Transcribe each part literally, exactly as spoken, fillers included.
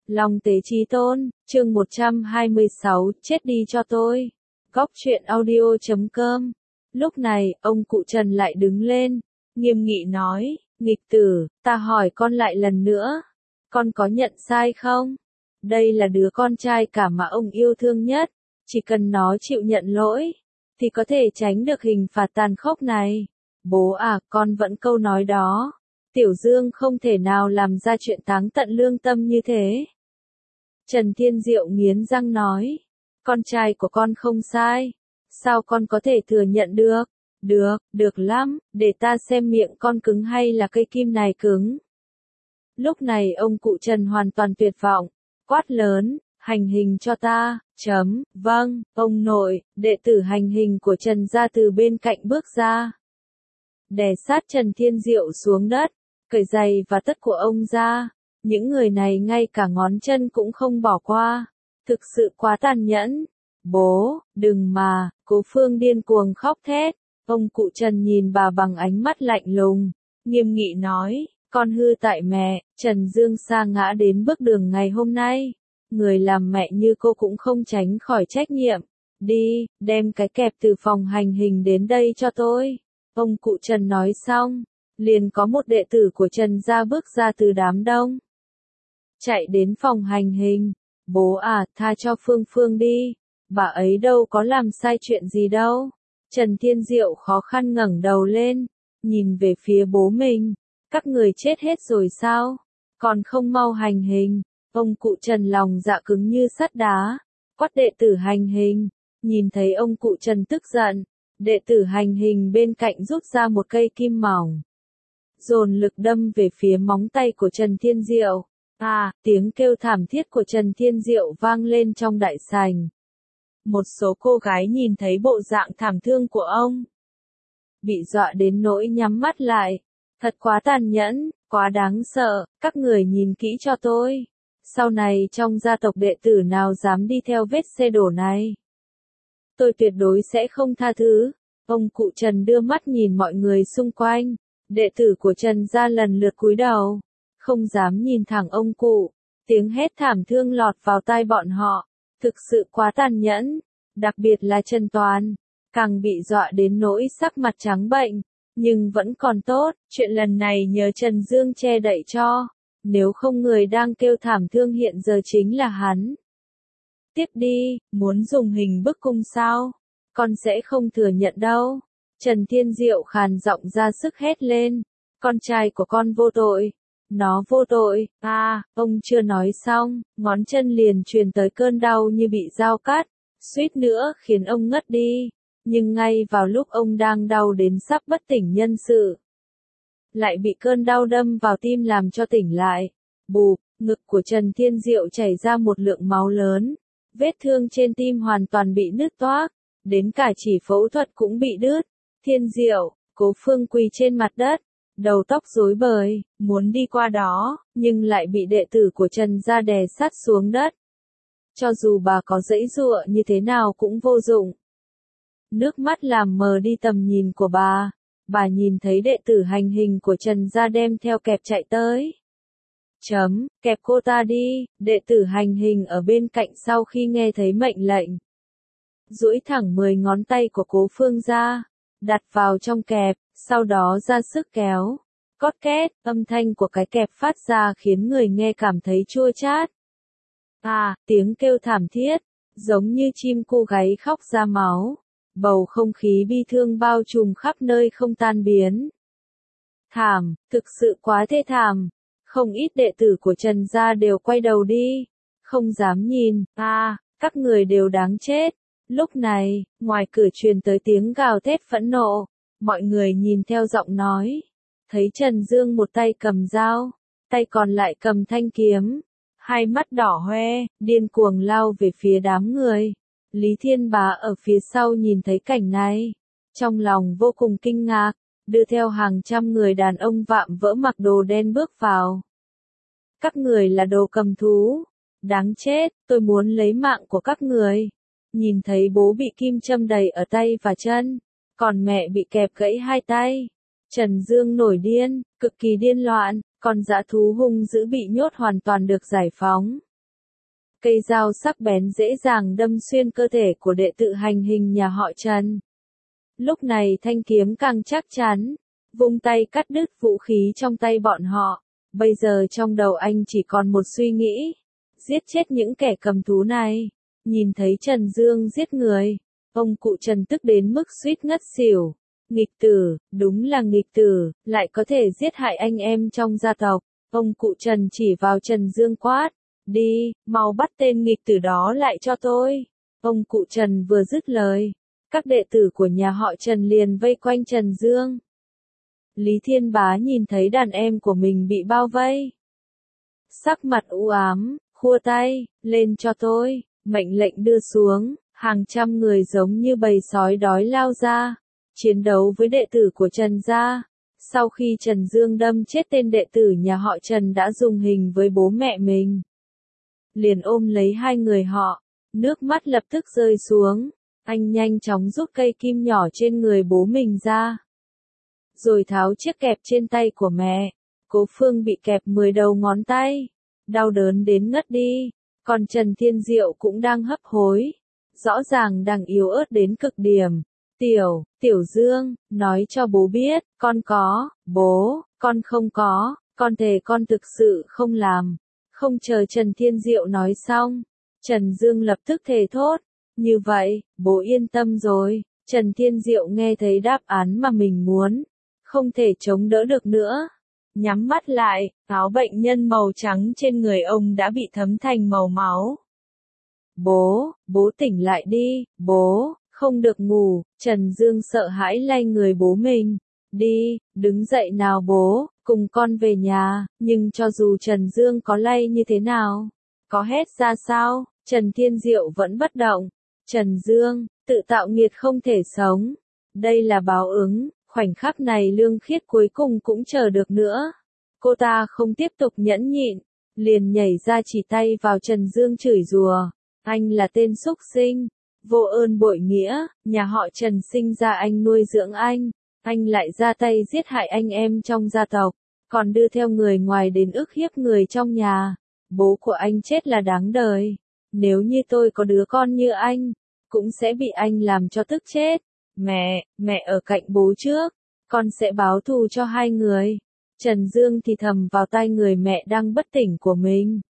Long tế chí tôn, chương một trăm hai mươi sáu, chết đi cho tôi. Góc truyện audio chấm com. Lúc này, ông cụ Trần lại đứng lên, nghiêm nghị nói, nghịch tử, ta hỏi con lại lần nữa. Con có nhận sai không? Đây là đứa con trai cả mà ông yêu thương nhất. Chỉ cần nó chịu nhận lỗi, thì có thể tránh được hình phạt tàn khốc này. Bố à, con vẫn câu nói đó. Tiểu Dương không thể nào làm ra chuyện táng tận lương tâm như thế. Trần Thiên Diệu nghiến răng nói, con trai của con không sai. Sao con có thể thừa nhận được? Được, được lắm, để ta xem miệng con cứng hay là cây kim này cứng. Lúc này ông cụ Trần hoàn toàn tuyệt vọng, quát lớn, hành hình cho ta, chấm, vâng, ông nội, đệ tử hành hình của Trần gia từ bên cạnh bước ra. Đè sát Trần Thiên Diệu xuống đất, cởi giày và tất của ông ra, những người này ngay cả ngón chân cũng không bỏ qua, thực sự quá tàn nhẫn. Bố, đừng mà, Cố Phương điên cuồng khóc thét, ông cụ Trần nhìn bà bằng ánh mắt lạnh lùng, nghiêm nghị nói, con hư tại mẹ, Trần Dương sa ngã đến bước đường ngày hôm nay, người làm mẹ như cô cũng không tránh khỏi trách nhiệm, đi, đem cái kẹp từ phòng hành hình đến đây cho tôi. Ông cụ Trần nói xong, liền có một đệ tử của Trần gia bước ra từ đám đông. Chạy đến phòng hành hình, bố à, tha cho Phương Phương đi, bà ấy đâu có làm sai chuyện gì đâu. Trần Thiên Diệu khó khăn ngẩng đầu lên, nhìn về phía bố mình, các người chết hết rồi sao, còn không mau hành hình. Ông cụ Trần lòng dạ cứng như sắt đá, quát đệ tử hành hình, nhìn thấy ông cụ Trần tức giận, đệ tử hành hình bên cạnh rút ra một cây kim mỏng, dồn lực đâm về phía móng tay của Trần Thiên Diệu. À, tiếng kêu thảm thiết của Trần Thiên Diệu vang lên trong đại sảnh. Một số cô gái nhìn thấy bộ dạng thảm thương của ông, bị dọa đến nỗi nhắm mắt lại. Thật quá tàn nhẫn, quá đáng sợ, các người nhìn kỹ cho tôi. Sau này trong gia tộc đệ tử nào dám đi theo vết xe đổ này, tôi tuyệt đối sẽ không tha thứ. Ông cụ Trần đưa mắt nhìn mọi người xung quanh, đệ tử của Trần gia lần lượt cúi đầu, không dám nhìn thẳng ông cụ. Tiếng hét thảm thương lọt vào tai bọn họ, thực sự quá tàn nhẫn, đặc biệt là Trần Toàn, càng bị dọa đến nỗi sắc mặt trắng bệnh, nhưng vẫn còn tốt, chuyện lần này nhờ Trần Dương che đậy cho, nếu không người đang kêu thảm thương hiện giờ chính là hắn. Tiếp đi, muốn dùng hình bức cung sao? Con sẽ không thừa nhận đâu. Trần Thiên Diệu khàn giọng ra sức hét lên, con trai của con vô tội. Nó vô tội. À, ông chưa nói xong, ngón chân liền truyền tới cơn đau như bị dao cắt, suýt nữa khiến ông ngất đi. Nhưng ngay vào lúc ông đang đau đến sắp bất tỉnh nhân sự, lại bị cơn đau đâm vào tim làm cho tỉnh lại. Bụp, ngực của Trần Thiên Diệu chảy ra một lượng máu lớn, vết thương trên tim hoàn toàn bị nứt toác, đến cả chỉ phẫu thuật cũng bị đứt. Thiên Diệu, Cố Phương quỳ trên mặt đất, đầu tóc rối bời, muốn đi qua đó, nhưng lại bị đệ tử của Trần gia đè sát xuống đất. Cho dù bà có giãy giụa như thế nào cũng vô dụng. Nước mắt làm mờ đi tầm nhìn của bà, bà nhìn thấy đệ tử hành hình của Trần gia đem theo kẹp chạy tới. Chấm, kẹp cô ta đi, đệ tử hành hình ở bên cạnh sau khi nghe thấy mệnh lệnh, duỗi thẳng mười ngón tay của Cố Phương ra, đặt vào trong kẹp, sau đó ra sức kéo. Cót két, âm thanh của cái kẹp phát ra khiến người nghe cảm thấy chua chát. À, tiếng kêu thảm thiết, giống như chim cu gáy khóc ra máu. Bầu không khí bi thương bao trùm khắp nơi không tan biến. Thảm, thực sự quá thê thảm. Không ít đệ tử của Trần gia đều quay đầu đi, không dám nhìn. À, các người đều đáng chết. Lúc này, ngoài cửa truyền tới tiếng gào thét phẫn nộ, mọi người nhìn theo giọng nói, thấy Trần Dương một tay cầm dao, tay còn lại cầm thanh kiếm, hai mắt đỏ hoe, điên cuồng lao về phía đám người. Lý Thiên Bá ở phía sau nhìn thấy cảnh này, trong lòng vô cùng kinh ngạc, đưa theo hàng trăm người đàn ông vạm vỡ mặc đồ đen bước vào. Các người là đồ cầm thú, đáng chết, tôi muốn lấy mạng của các người. Nhìn thấy bố bị kim châm đầy ở tay và chân, còn mẹ bị kẹp gãy hai tay, Trần Dương nổi điên, cực kỳ điên loạn, còn dã thú hung dữ bị nhốt hoàn toàn được giải phóng. Cây dao sắc bén dễ dàng đâm xuyên cơ thể của đệ tử hành hình nhà họ Trần. Lúc này thanh kiếm càng chắc chắn, vung tay cắt đứt vũ khí trong tay bọn họ. Bây giờ trong đầu anh chỉ còn một suy nghĩ, giết chết những kẻ cầm thú này. Nhìn thấy Trần Dương giết người, ông cụ Trần tức đến mức suýt ngất xỉu. Nghịch tử, đúng là nghịch tử, lại có thể giết hại anh em trong gia tộc. Ông cụ Trần chỉ vào Trần Dương quát, đi, mau bắt tên nghịch tử đó lại cho tôi. Ông cụ Trần vừa dứt lời, các đệ tử của nhà họ Trần liền vây quanh Trần Dương. Lý Thiên Bá nhìn thấy đàn em của mình bị bao vây. Sắc mặt u ám, khua tay, lên cho tôi, mệnh lệnh đưa xuống, hàng trăm người giống như bầy sói đói lao ra, chiến đấu với đệ tử của Trần gia. Sau khi Trần Dương đâm chết tên đệ tử nhà họ Trần đã dùng hình với bố mẹ mình, liền ôm lấy hai người họ, nước mắt lập tức rơi xuống, anh nhanh chóng rút cây kim nhỏ trên người bố mình ra, rồi tháo chiếc kẹp trên tay của mẹ. Cố Phương bị kẹp mười đầu ngón tay, đau đớn đến ngất đi, còn Trần Thiên Diệu cũng đang hấp hối, rõ ràng đang yếu ớt đến cực điểm. Tiểu, Tiểu Dương, nói cho bố biết, con có, bố, con không có, con thề con thực sự không làm. Không chờ Trần Thiên Diệu nói xong, Trần Dương lập tức thề thốt, như vậy, bố yên tâm rồi. Trần Thiên Diệu nghe thấy đáp án mà mình muốn, không thể chống đỡ được nữa. Nhắm mắt lại, áo bệnh nhân màu trắng trên người ông đã bị thấm thành màu máu. Bố, bố tỉnh lại đi, bố, không được ngủ. Trần Dương sợ hãi lay người bố mình. Đi, đứng dậy nào bố, cùng con về nhà. Nhưng cho dù Trần Dương có lay như thế nào, có hét ra sao, Trần Thiên Diệu vẫn bất động. Trần Dương, tự tạo nghiệt không thể sống. Đây là báo ứng. Khoảnh khắc này Lương Khiết cuối cùng cũng chờ được nữa. Cô ta không tiếp tục nhẫn nhịn, liền nhảy ra chỉ tay vào Trần Dương chửi rủa. Anh là tên súc sinh, vô ơn bội nghĩa, nhà họ Trần sinh ra anh nuôi dưỡng anh, anh lại ra tay giết hại anh em trong gia tộc, còn đưa theo người ngoài đến ức hiếp người trong nhà. Bố của anh chết là đáng đời. Nếu như tôi có đứa con như anh, cũng sẽ bị anh làm cho tức chết. Mẹ, mẹ ở cạnh bố trước, con sẽ báo thù cho hai người. Trần Dương thì thầm vào tai người mẹ đang bất tỉnh của mình.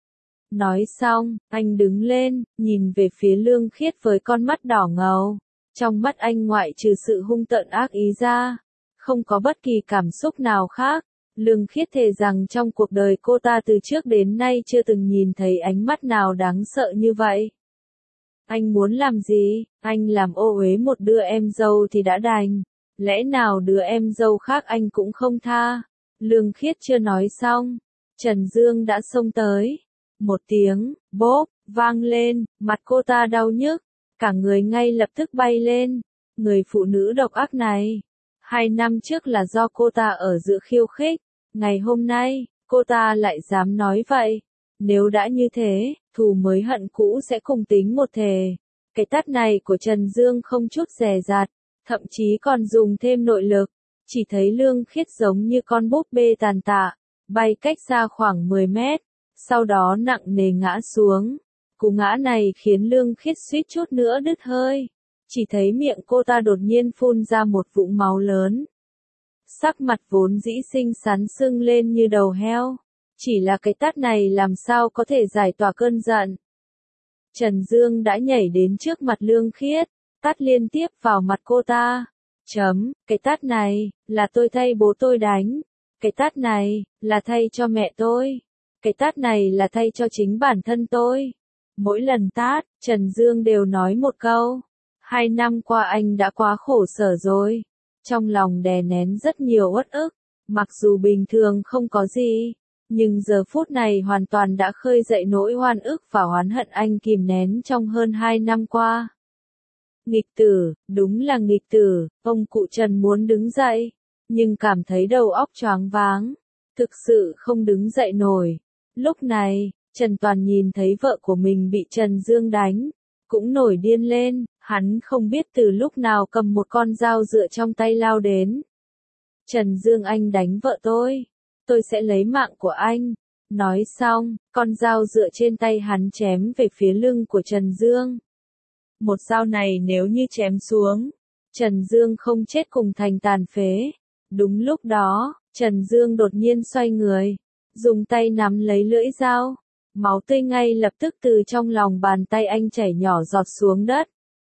Nói xong, anh đứng lên, nhìn về phía Lương Khiết với con mắt đỏ ngầu. Trong mắt anh ngoại trừ sự hung tợn ác ý ra, không có bất kỳ cảm xúc nào khác. Lương Khiết thề rằng trong cuộc đời cô ta từ trước đến nay chưa từng nhìn thấy ánh mắt nào đáng sợ như vậy. Anh muốn làm gì? Anh làm ô uế một đứa em dâu thì đã đành. Lẽ nào đứa em dâu khác anh cũng không tha? Lương Khiết chưa nói xong, Trần Dương đã xông tới. Một tiếng, bốp, vang lên, mặt cô ta đau nhức, cả người ngay lập tức bay lên. Người phụ nữ độc ác này, hai năm trước là do cô ta ở giữa khiêu khích, ngày hôm nay, cô ta lại dám nói vậy. Nếu đã như thế, thù mới hận cũ sẽ cùng tính một thề. Cái tát này của Trần Dương không chút dè dặt, thậm chí còn dùng thêm nội lực. Chỉ thấy Lương Khiết giống như con búp bê tàn tạ, bay cách xa khoảng mười mét, sau đó nặng nề ngã xuống. Cú ngã này khiến Lương Khiết suýt chút nữa đứt hơi. Chỉ thấy miệng cô ta đột nhiên phun ra một vũng máu lớn. Sắc mặt vốn dĩ xinh xắn sưng lên như đầu heo. Chỉ là cái tát này làm sao có thể giải tỏa cơn giận. Trần Dương đã nhảy đến trước mặt Lương Khiết, tát liên tiếp vào mặt cô ta. Chấm, cái tát này, là tôi thay bố tôi đánh. Cái tát này, là thay cho mẹ tôi. Cái tát này là thay cho chính bản thân tôi. Mỗi lần tát, Trần Dương đều nói một câu. Hai năm qua anh đã quá khổ sở rồi. Trong lòng đè nén rất nhiều uất ức. Mặc dù bình thường không có gì, nhưng giờ phút này hoàn toàn đã khơi dậy nỗi oan ức và oán hận anh kìm nén trong hơn hai năm qua. Nghịch tử, đúng là nghịch tử. Ông cụ Trần muốn đứng dậy, nhưng cảm thấy đầu óc choáng váng, thực sự không đứng dậy nổi. Lúc này, Trần Toàn nhìn thấy vợ của mình bị Trần Dương đánh, cũng nổi điên lên. Hắn không biết từ lúc nào cầm một con dao dựa trong tay lao đến. Trần Dương, anh đánh vợ tôi, tôi sẽ lấy mạng của anh. Nói xong, con dao dựa trên tay hắn chém về phía lưng của Trần Dương. Một dao này nếu như chém xuống, Trần Dương không chết cùng thành tàn phế. Đúng lúc đó, Trần Dương đột nhiên xoay người, dùng tay nắm lấy lưỡi dao. Máu tươi ngay lập tức từ trong lòng bàn tay anh chảy nhỏ giọt xuống đất.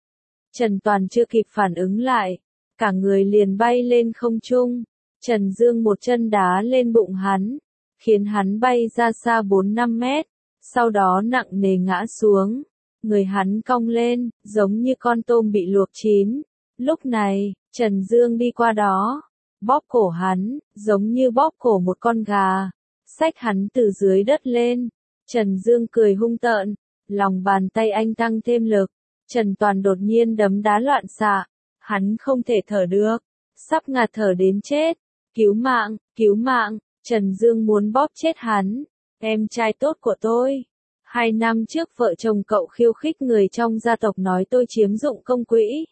Trần Toàn chưa kịp phản ứng lại, cả người liền bay lên không trung. Trần Dương một chân đá lên bụng hắn, khiến hắn bay ra xa bốn năm mét, sau đó nặng nề ngã xuống. Người hắn cong lên, giống như con tôm bị luộc chín. Lúc này, Trần Dương đi qua đó, bóp cổ hắn, giống như bóp cổ một con gà, xách hắn từ dưới đất lên. Trần Dương cười hung tợn, lòng bàn tay anh tăng thêm lực. Trần Toàn đột nhiên đấm đá loạn xạ, hắn không thể thở được, sắp ngạt thở đến chết. Cứu mạng, cứu mạng, Trần Dương muốn bóp chết hắn. Em trai tốt của tôi. Hai năm trước vợ chồng cậu khiêu khích người trong gia tộc nói tôi chiếm dụng công quỹ.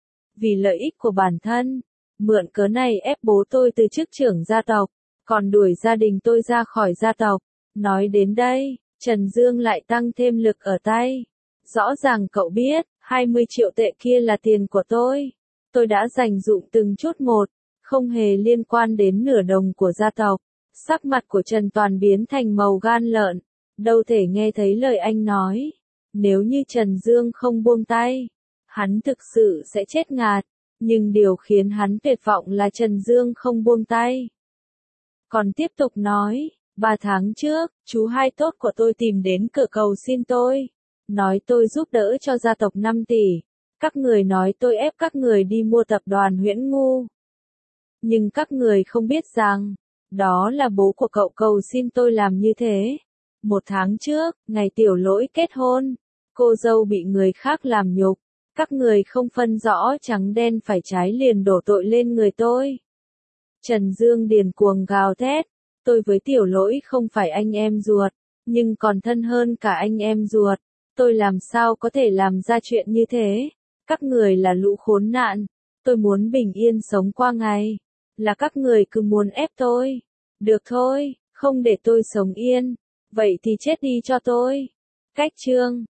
Vì lợi ích của bản thân, mượn cớ này ép bố tôi từ chức trưởng gia tộc, còn đuổi gia đình tôi ra khỏi gia tộc. Nói đến đây, Trần Dương lại tăng thêm lực ở tay. Rõ ràng cậu biết, hai mươi triệu tệ kia là tiền của tôi. Tôi đã dành dụm từng chút một, không hề liên quan đến nửa đồng của gia tộc. Sắc mặt của Trần Toàn biến thành màu gan lợn, đâu thể nghe thấy lời anh nói. Nếu như Trần Dương không buông tay, hắn thực sự sẽ chết ngạt. Nhưng điều khiến hắn tuyệt vọng là Trần Dương không buông tay. Còn tiếp tục nói, ba tháng trước, chú hai tốt của tôi tìm đến cửa cầu xin tôi. Nói tôi giúp đỡ cho gia tộc năm tỷ. Các người nói tôi ép các người đi mua tập đoàn Huyễn Ngu. Nhưng các người không biết rằng, đó là bố của cậu cầu xin tôi làm như thế. Một tháng trước, ngày tiểu lỗi kết hôn, cô dâu bị người khác làm nhục. Các người không phân rõ trắng đen phải trái liền đổ tội lên người tôi. Trần Dương điền cuồng gào thét, tôi với tiểu lỗi không phải anh em ruột, nhưng còn thân hơn cả anh em ruột. Tôi làm sao có thể làm ra chuyện như thế? Các người là lũ khốn nạn, tôi muốn bình yên sống qua ngày. Là các người cứ muốn ép tôi. Được thôi, không để tôi sống yên, vậy thì chết đi cho tôi. Cách chương